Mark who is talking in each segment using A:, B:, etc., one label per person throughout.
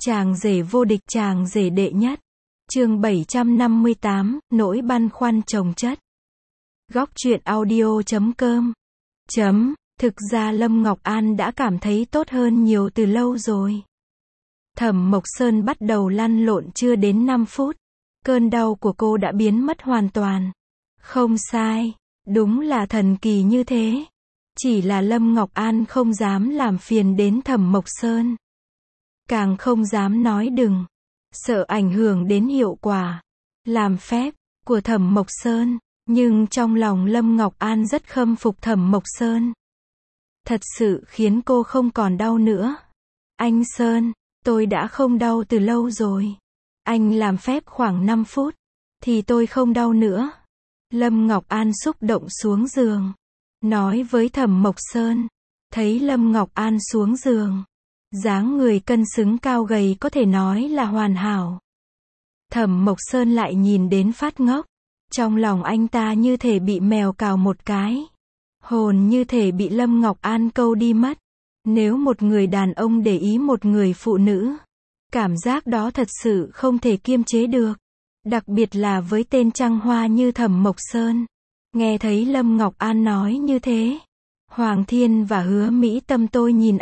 A: Chàng rể vô địch, chàng rể đệ nhất. Chương 758, nỗi băn khoăn chồng chất. Góc truyện audio.com. Thực ra Lâm Ngọc An đã cảm thấy tốt hơn nhiều từ lâu rồi. Thẩm Mộc Sơn bắt đầu lăn lộn chưa đến 5 phút. Cơn đau của cô đã biến mất hoàn toàn. Không sai, đúng là thần kỳ như thế. Chỉ là Lâm Ngọc An không dám làm phiền đến Thẩm Mộc Sơn. Càng không dám nói đừng. Sợ ảnh hưởng đến hiệu quả làm phép của Thẩm Mộc Sơn. Nhưng trong lòng Lâm Ngọc An rất khâm phục Thẩm Mộc Sơn. Thật sự khiến cô không còn đau nữa. Anh Sơn, tôi đã không đau từ lâu rồi. Anh làm phép khoảng 5 phút, thì tôi không đau nữa. Lâm Ngọc An xúc động xuống giường. Nói với Thẩm Mộc Sơn. Thấy Lâm Ngọc An xuống giường. Dáng người cân xứng cao gầy có thể nói là hoàn hảo. Thẩm Mộc Sơn lại nhìn đến phát ngốc. Trong lòng anh ta như thể bị mèo cào một cái. Hồn như thể bị Lâm Ngọc An câu đi mất. Nếu một người đàn ông để ý một người phụ nữ, cảm giác đó thật sự không thể kiềm chế được. Đặc biệt là với tên trăng hoa như Thẩm Mộc Sơn. Nghe thấy Lâm Ngọc An nói như thế. Hoàng Thiên và Hứa Mỹ Tâm tôi nhìn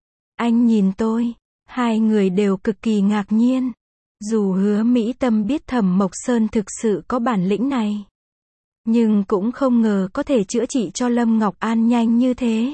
A: anh nhìn tôi. Hai người đều cực kỳ ngạc nhiên. Dù Hứa Mỹ Tâm biết Thẩm Mộc Sơn thực sự có bản lĩnh này, nhưng cũng không ngờ có thể chữa trị cho Lâm Ngọc An nhanh như thế.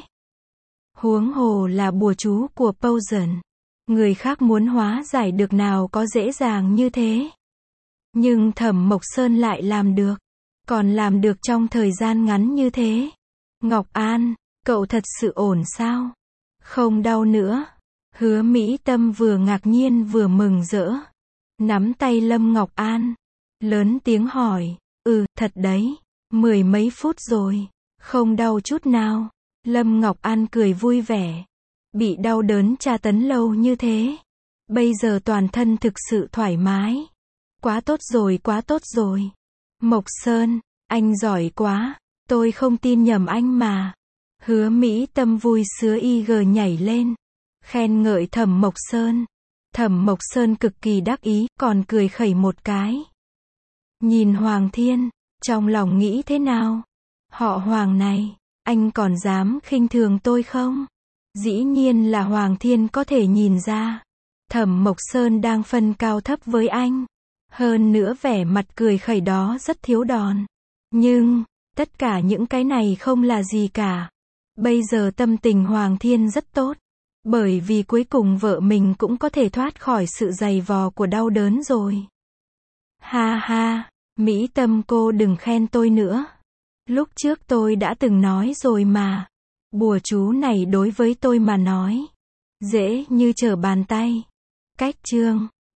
A: Huống hồ là bùa chú của Poison. Người khác muốn hóa giải được nào có dễ dàng như thế. Nhưng Thẩm Mộc Sơn lại làm được. Còn làm được trong thời gian ngắn như thế. Ngọc An, cậu thật sự ổn sao? Không đau nữa. Hứa Mỹ Tâm vừa ngạc nhiên vừa mừng rỡ. Nắm tay Lâm Ngọc An. Lớn tiếng hỏi. Thật đấy. 10 mấy phút rồi. Không đau chút nào. Lâm Ngọc An cười vui vẻ. Bị đau đớn tra tấn lâu như thế. Bây giờ toàn thân thực sự thoải mái. Quá tốt rồi, quá tốt rồi. Mộc Sơn, anh giỏi quá. Tôi không tin nhầm anh mà. Hứa Mỹ Tâm vui sướng nhảy lên. Khen ngợi Thẩm Mộc Sơn. Thẩm Mộc Sơn cực kỳ đắc ý, còn cười khẩy một cái. Nhìn Hoàng Thiên, trong lòng nghĩ thế nào? Họ Hoàng này, anh còn dám khinh thường tôi không? Dĩ nhiên là Hoàng Thiên có thể nhìn ra. Thẩm Mộc Sơn đang phân cao thấp với anh. Hơn nữa vẻ mặt cười khẩy đó rất thiếu đòn. Nhưng, tất cả những cái này không là gì cả. Bây giờ tâm tình Hoàng Thiên rất tốt. Bởi vì cuối cùng vợ mình cũng có thể thoát khỏi sự dày vò của đau đớn rồi. Ha ha, Mỹ Tâm cô đừng khen tôi nữa. Lúc trước tôi đã từng nói rồi mà. Bùa chú này đối với tôi mà nói dễ như trở bàn tay. Cách chương